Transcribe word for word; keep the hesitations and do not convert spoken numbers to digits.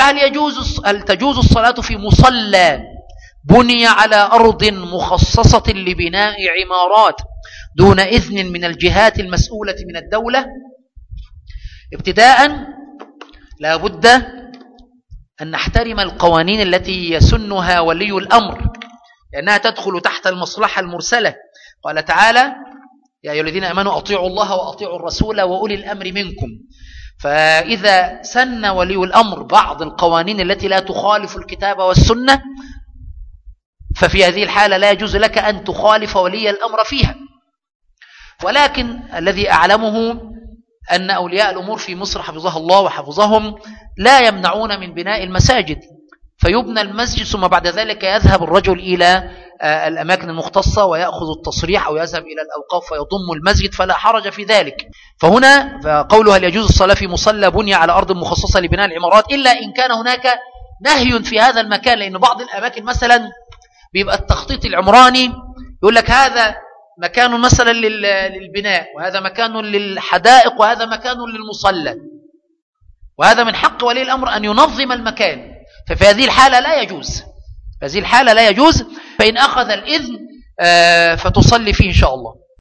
هل يجوز هل تجوز الصلاة في مصلى بني على أرض مخصصة لبناء عمارات دون إذن من الجهات المسؤولة من الدولة؟ ابتداء لا بد أن نحترم القوانين التي يسنها ولي الأمر، لأنها تدخل تحت المصلحة المرسلة. قال تعالى: يا أيها الذين آمنوا أطيعوا الله وأطيعوا الرسول وأولي الأمر منكم. فإذا سن ولي الأمر بعض القوانين التي لا تخالف الكتاب والسنة، ففي هذه الحالة لا يجوز لك أن تخالف ولي الأمر فيها. ولكن الذي أعلمه أن أولياء الأمور في مصر حفظها الله وحفظهم لا يمنعون من بناء المساجد، فيبنى المسجد ثم بعد ذلك يذهب الرجل إلى الأماكن المختصة ويأخذ التصريح أو يذهب إلى الأوقاف ويضم المسجد، فلا حرج في ذلك. فهنا فقوله هل يجوز الصلاة في مصلى بني على أرض مخصصة لبناء العمارات، إلا إن كان هناك نهي في هذا المكان. لأن بعض الأماكن مثلا بيبقى التخطيط العمراني يقول لك هذا مكان مثلا للبناء، وهذا مكان للحدائق، وهذا مكان للمصلى، وهذا من حق ولي الأمر أن ينظم المكان. ففي هذه الحالة لا يجوز، في هذه الحالة لا يجوز، فإن أخذ الإذن فتصلي فيه إن شاء الله.